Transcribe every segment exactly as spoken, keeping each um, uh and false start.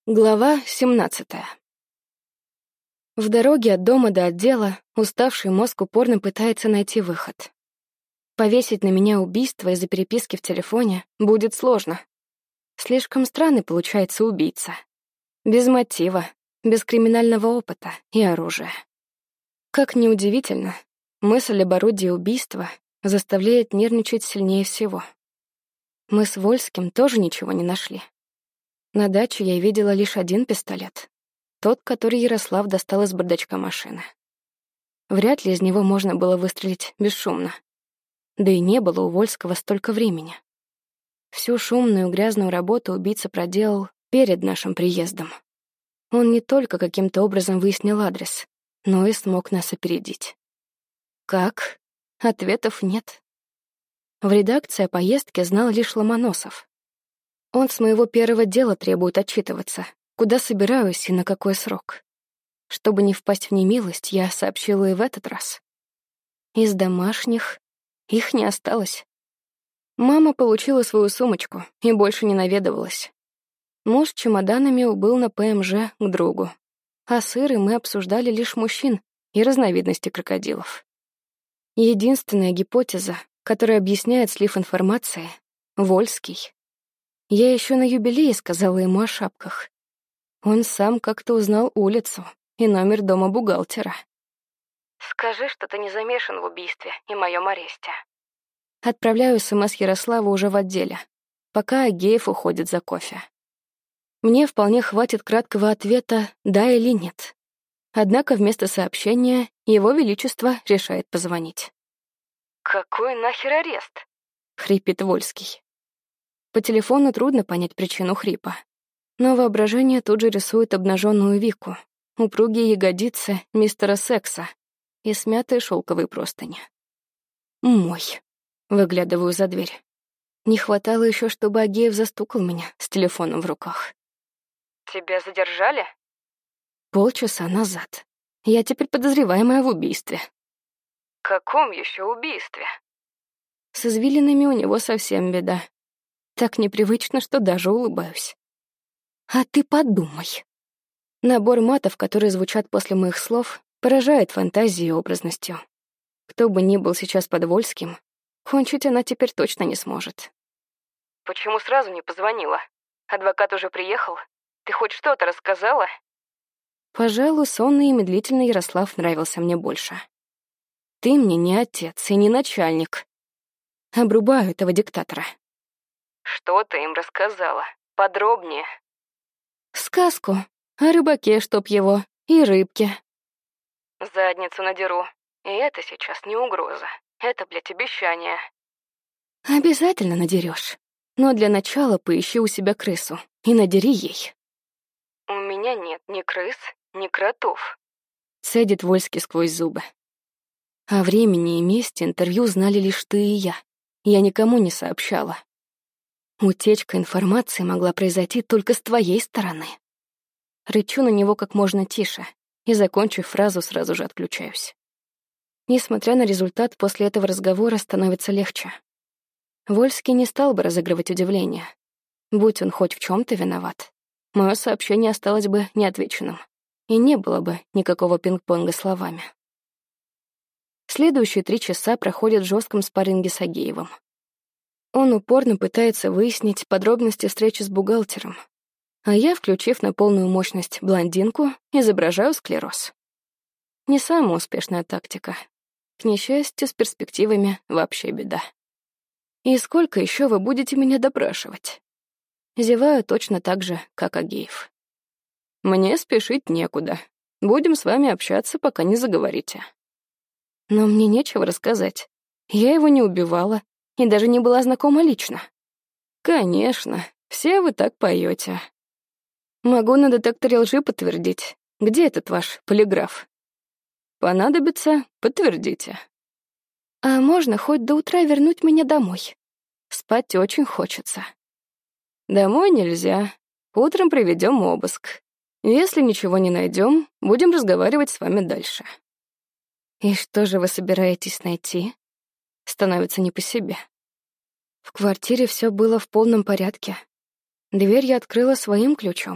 Глава семнадцатая. В дороге от дома до отдела уставший мозг упорно пытается найти выход. Повесить на меня убийство из-за переписки в телефоне будет сложно. Слишком странный получается убийца. Без мотива, без криминального опыта и оружия. Как ни удивительно, мысль об орудии убийства заставляет нервничать сильнее всего. Мы с Вольским тоже ничего не нашли. На даче я видела лишь один пистолет. Тот, который Ярослав достал из бардачка машины. Вряд ли из него можно было выстрелить бесшумно. Да и не было у Вольского столько времени. Всю шумную грязную работу убийца проделал перед нашим приездом. Он не только каким-то образом выяснил адрес, но и смог нас опередить. Как? Ответов нет. В редакции о поездке знал лишь Ломоносов. Он с моего первого дела требует отчитываться, куда собираюсь и на какой срок. Чтобы не впасть в немилость, я сообщила и в этот раз. Из домашних их не осталось. Мама получила свою сумочку и больше не наведывалась. Муж с чемоданами убыл на ПМЖ к другу, а с Ирой мы обсуждали лишь мужчин и разновидности крокодилов. Единственная гипотеза, которая объясняет слив информации — Вольский. Я еще на юбилее сказала ему о шапках. Он сам как-то узнал улицу и номер дома бухгалтера. «Скажи, что ты не замешан в убийстве и моем аресте». Отправляю СМС Ярославу уже в отделе, пока Агеев уходит за кофе. Мне вполне хватит краткого ответа «да» или «нет». Однако вместо сообщения Его Величество решает позвонить. «Какой нахер арест?» — хрипит Вольский. По телефону трудно понять причину хрипа. Но воображение тут же рисует обнаженную Вику, упругие ягодицы мистера Секса и смятые шелковые простыни. Мой. Выглядываю за дверь. Не хватало еще, чтобы Агеев застукал меня с телефоном в руках. «Тебя задержали?» Полчаса назад. Я теперь подозреваемая в убийстве. «Каком еще убийстве?» С извилинами у него совсем беда. Так непривычно, что даже улыбаюсь. А ты подумай. Набор матов, которые звучат после моих слов, поражает фантазией и образностью. Кто бы ни был сейчас под Вольским, кончить она теперь точно не сможет. «Почему сразу не позвонила? Адвокат уже приехал? Ты хоть что-то рассказала?» Пожалуй, сонный и медлительный Ярослав нравился мне больше. Ты мне не отец и не начальник. Обрубаю этого диктатора. «Что ты им рассказала? Подробнее». «Сказку о рыбаке, чтоб его, и рыбке». «Задницу надеру. И это сейчас не угроза. Это, блядь, обещание». «Обязательно надерешь. Но для начала поищи у себя крысу и надери ей». «У меня нет ни крыс, ни кротов», — цедит Вольский сквозь зубы. О времени и месте интервью знали лишь ты и я. Я никому не сообщала. Утечка информации могла произойти только с твоей стороны. Рычу на него как можно тише и, закончив фразу, сразу же отключаюсь. Несмотря на результат, после этого разговора становится легче. Вольский не стал бы разыгрывать удивление. Будь он хоть в чем-то виноват, мое сообщение осталось бы неотвеченным, и не было бы никакого пинг-понга словами. Следующие три часа проходят в жестком спарринге с Агеевым. Он упорно пытается выяснить подробности встречи с бухгалтером, а я, включив на полную мощность блондинку, изображаю склероз. Не самая успешная тактика. К несчастью, с перспективами вообще беда. И сколько еще вы будете меня допрашивать? Зеваю точно так же, как Агеев. Мне спешить некуда. Будем с вами общаться, пока не заговорите. Но мне нечего рассказать. Я его не убивала и даже не была знакома лично. Конечно, все вы так поете. Могу на детекторе лжи подтвердить. Где этот ваш полиграф? Понадобится — подтвердите. А можно хоть до утра вернуть меня домой? Спать очень хочется. Домой нельзя. Утром проведем обыск. Если ничего не найдем, будем разговаривать с вами дальше. И что же вы собираетесь найти? Становится не по себе. В квартире все было в полном порядке. Дверь я открыла своим ключом.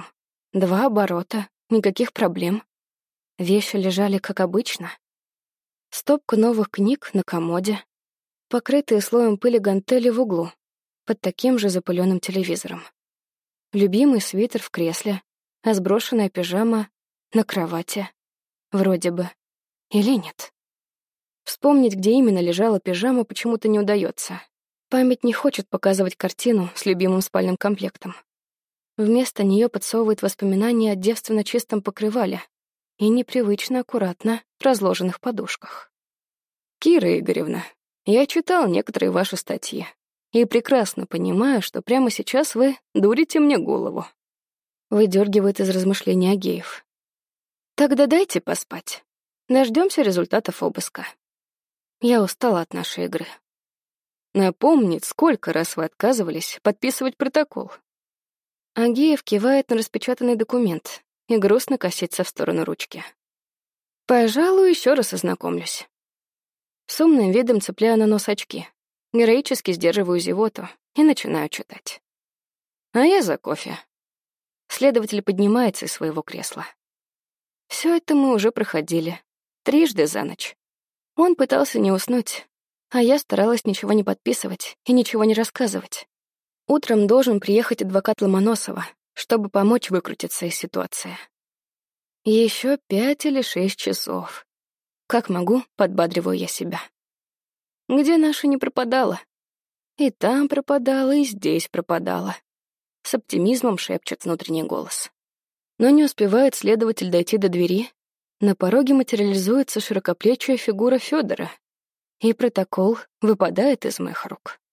Два оборота, никаких проблем. Вещи лежали как обычно. Стопка новых книг на комоде, покрытые слоем пыли гантели в углу, под таким же запыленным телевизором. Любимый свитер в кресле, а сброшенная пижама на кровати. Вроде бы. Или нет? Вспомнить, где именно лежала пижама, почему-то не удается. Память не хочет показывать картину с любимым спальным комплектом. Вместо нее подсовывает воспоминания о девственно чистом покрывале и непривычно аккуратно разложенных подушках. «Кира Игоревна, я читал некоторые ваши статьи и прекрасно понимаю, что прямо сейчас вы дурите мне голову», — выдергивает из размышлений Агеев. «Тогда дайте поспать. Дождемся результатов обыска. Я устала от нашей игры. Напомнить, сколько раз вы отказывались подписывать протокол». Агеев кивает на распечатанный документ и грустно косится в сторону ручки. «Пожалуй, еще раз ознакомлюсь». С умным видом цепляю на нос очки, героически сдерживаю зевоту и начинаю читать. А я за кофе. Следователь поднимается из своего кресла. Все это мы уже проходили. Трижды за ночь. Он пытался не уснуть, а я старалась ничего не подписывать и ничего не рассказывать. Утром должен приехать адвокат Ломоносова, чтобы помочь выкрутиться из ситуации. Еще пять или шесть часов. Как могу, подбадриваю я себя. Где наша не пропадала? И там пропадала, и здесь пропадала. С оптимизмом шепчет внутренний голос. Но не успевает следователь дойти до двери. На пороге материализуется широкоплечья фигура Федора, и протокол выпадает из моих рук.